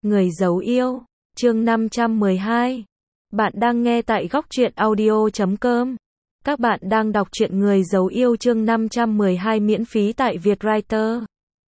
Người giấu yêu, chương 512. Bạn đang nghe tại góc truyện audio.com. Các bạn đang đọc truyện Người giấu yêu chương 512 miễn phí tại Vietwriter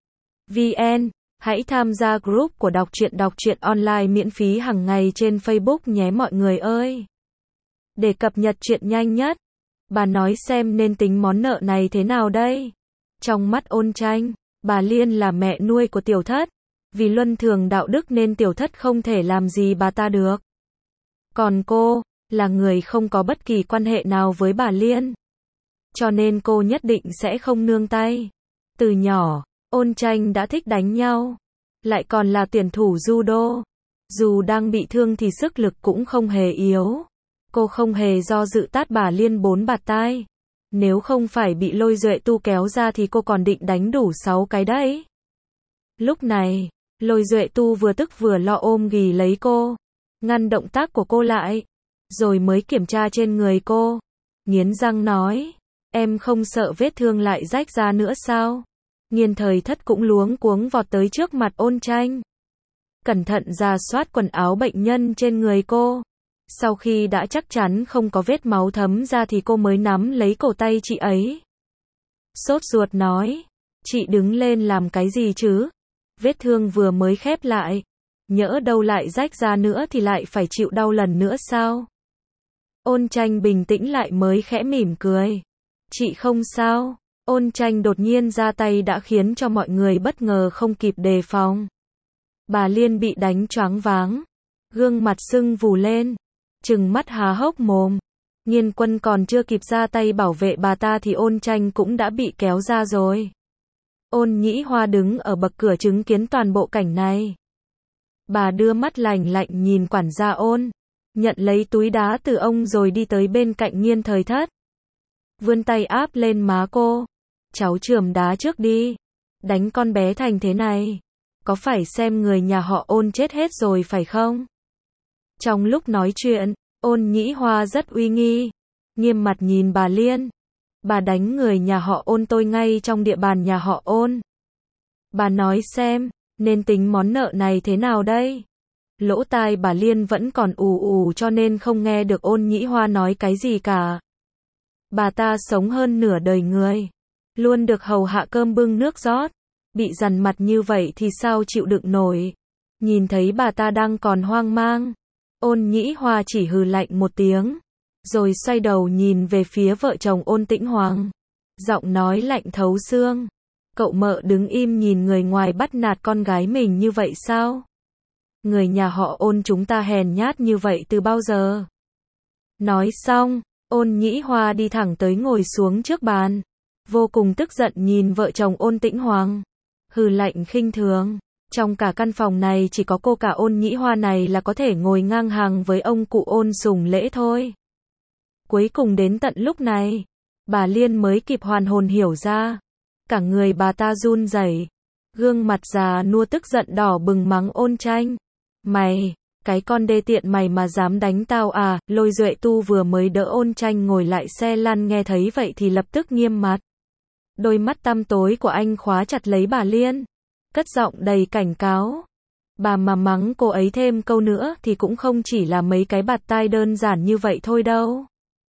VN. Hãy tham gia group của đọc truyện online miễn phí hàng ngày trên Facebook nhé mọi người ơi. Để cập nhật truyện nhanh nhất, bà nói xem nên tính món nợ này thế nào đây? Trong mắt Ôn Tranh, bà Liên là mẹ nuôi của Tiểu Thất. Vì luân thường đạo đức nên Tiểu Thất không thể làm gì bà ta được. Còn cô, là người không có bất kỳ quan hệ nào với bà Liên. Cho nên cô nhất định sẽ không nương tay. Từ nhỏ, Ôn Tranh đã thích đánh nhau. Lại còn là tuyển thủ judo. Dù đang bị thương thì sức lực cũng không hề yếu. Cô không hề do dự tát bà Liên 4 bạt tai. Nếu không phải bị Lôi Duệ Tu kéo ra thì cô còn định đánh đủ 6 cái đấy. Lúc này, Lôi Duệ Tu vừa tức vừa lo ôm ghì lấy cô, ngăn động tác của cô lại, rồi mới kiểm tra trên người cô, nghiến răng nói, em không sợ vết thương lại rách ra nữa sao? Nghiên Thời Thất cũng luống cuống vọt tới trước mặt Ôn Tranh, cẩn thận rà soát quần áo bệnh nhân trên người cô. Sau khi đã chắc chắn không có vết máu thấm ra thì cô mới nắm lấy cổ tay chị ấy. Sốt ruột nói, chị đứng lên làm cái gì chứ? Vết thương vừa mới khép lại, nhỡ đâu lại rách ra nữa thì lại phải chịu đau lần nữa sao? Ôn Tranh bình tĩnh lại mới khẽ mỉm cười. Chị không sao. Ôn Tranh đột nhiên ra tay đã khiến cho mọi người bất ngờ không kịp đề phòng. Bà Liên bị đánh choáng váng, gương mặt sưng vù lên, trừng mắt há hốc mồm. Nghiên Quân còn chưa kịp ra tay bảo vệ bà ta thì Ôn Tranh cũng đã bị kéo ra rồi. Ôn Nhĩ Hoa đứng ở bậc cửa chứng kiến toàn bộ cảnh này. Bà đưa mắt lạnh lạnh nhìn quản gia Ôn, nhận lấy túi đá từ ông rồi đi tới bên cạnh Nghiên Thời Thất. Vươn tay áp lên má cô. Cháu chườm đá trước đi. Đánh con bé thành thế này. Có phải xem người nhà họ Ôn chết hết rồi phải không? Trong lúc nói chuyện, Ôn Nhĩ Hoa rất uy nghi, nghiêm mặt nhìn bà Liên. Bà đánh người nhà họ Ôn tôi ngay trong địa bàn nhà họ Ôn. Bà nói xem, nên tính món nợ này thế nào đây? Lỗ tai bà Liên vẫn còn ù ù cho nên không nghe được Ôn Nhĩ Hoa nói cái gì cả. Bà ta sống hơn nửa đời người, luôn được hầu hạ cơm bưng nước rót, bị dằn mặt như vậy thì sao chịu đựng nổi. Nhìn thấy bà ta đang còn hoang mang, Ôn Nhĩ Hoa chỉ hừ lạnh một tiếng, rồi xoay đầu nhìn về phía vợ chồng Ôn Tĩnh Hoàng. Giọng nói lạnh thấu xương. Cậu mợ đứng im nhìn người ngoài bắt nạt con gái mình như vậy sao? Người nhà họ Ôn chúng ta hèn nhát như vậy từ bao giờ? Nói xong, Ôn Nhĩ Hoa đi thẳng tới ngồi xuống trước bàn, vô cùng tức giận nhìn vợ chồng Ôn Tĩnh Hoàng, hừ lạnh khinh thường. Trong cả căn phòng này chỉ có cô cả Ôn Nhĩ Hoa này là có thể ngồi ngang hàng với ông cụ Ôn Sùng Lễ thôi. Cuối cùng đến tận lúc này, bà Liên mới kịp hoàn hồn hiểu ra. Cả người bà ta run rẩy, gương mặt già nua tức giận đỏ bừng mắng Ôn Tranh. Mày, cái con đê tiện mày mà dám đánh tao à? Lôi Duệ Tu vừa mới đỡ Ôn Tranh ngồi lại xe lăn nghe thấy vậy thì lập tức nghiêm mặt. Đôi mắt tăm tối của anh khóa chặt lấy bà Liên, cất giọng đầy cảnh cáo. Bà mà mắng cô ấy thêm câu nữa thì cũng không chỉ là mấy cái bạt tai đơn giản như vậy thôi đâu.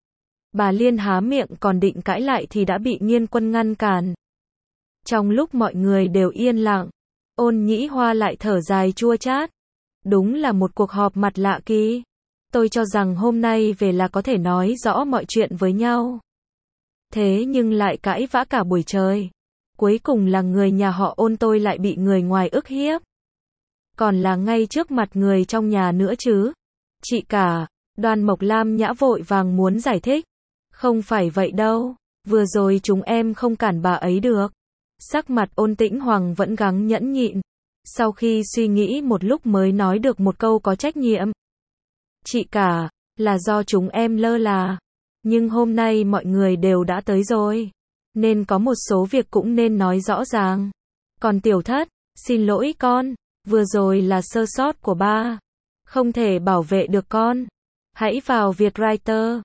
Bà Liên há miệng còn định cãi lại thì đã bị Nghiên Quân ngăn cản. Trong lúc mọi người đều yên lặng, Ôn Nhĩ Hoa lại thở dài chua chát. Đúng là một cuộc họp mặt lạ kỳ. Tôi cho rằng hôm nay về là có thể nói rõ mọi chuyện với nhau. Thế nhưng lại cãi vã cả buổi trời. Cuối cùng là người nhà họ Ôn tôi lại bị người ngoài ức hiếp. Còn là ngay trước mặt người trong nhà nữa chứ. Chị cả, Đoan Mộc Lam Nhã vội vàng muốn giải thích. Không phải vậy đâu, vừa rồi chúng em không cản bà ấy được. Sắc mặt Ôn Tĩnh Hoàng vẫn gắng nhẫn nhịn. Sau khi suy nghĩ một lúc mới nói được một câu có trách nhiệm. Chị cả, là do chúng em lơ là. Nhưng hôm nay mọi người đều đã tới rồi, nên có một số việc cũng nên nói rõ ràng. Còn Tiểu Thất, xin lỗi con, vừa rồi là sơ sót của ba. Không thể bảo vệ được con. Hãy vào Vietwriter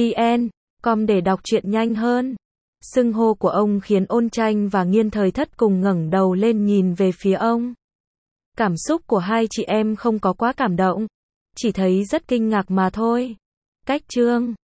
VN.com để đọc truyện nhanh hơn. Xưng hô của ông khiến Ôn Tranh và Nghiên Thời Thất cùng ngẩng đầu lên nhìn về phía ông. Cảm xúc của hai chị em không có quá cảm động, chỉ thấy rất kinh ngạc mà thôi. Cách chương